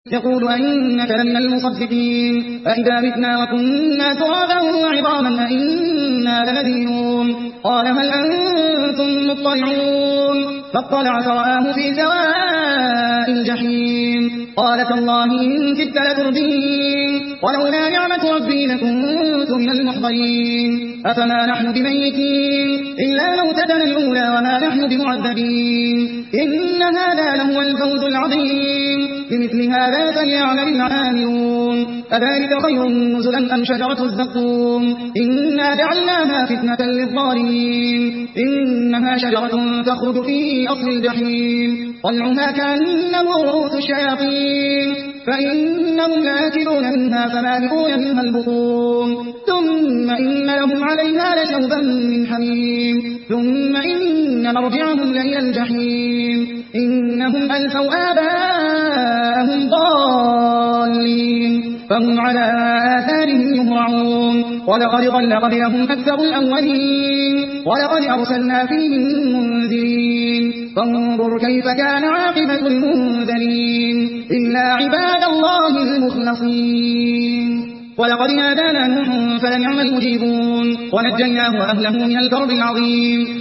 يقول أئنك لمن المصدقين أئذا متنا وكنا ترابا وعظاما أئنا لمدينون قال هل أنتم مطلعون فاطلع فرآه في سواء الجحيم قال تالله إن كدت لتردين ولولا نعمة ربي لكنت من المحضرين أفما نحن بميتين إلا موتتنا الأولى وما نحن بمعذبين إن هذا لهو الفوز العظيم بمثل هذا فليعمل العاملون أذلك خير نزلا أم شجرة الزقوم إنا جعلناها فتنة للظالمين إنها شجرة تخرج في أصل الجحيم طلعها كأنه رؤوس الشياطين فإنهم لآكلون منها فمالئون منها البطون ثم إن لهم عليها لشوبا من حميم ثم إن مرجعهم لإلى الجحيم إنهم ألفوا آباءهم ضالين فهم على آثارهم يهرعون ولقد ضل قبلهم أكثر الأولين ولقد أرسلنا فيهم منذرين فانظر كيف كان عاقبة المنذرين إلا عباد الله المخلصين ولقد نادانا نوح فلنعم المجيبون ونجيناه وأهله من الكرب العظيم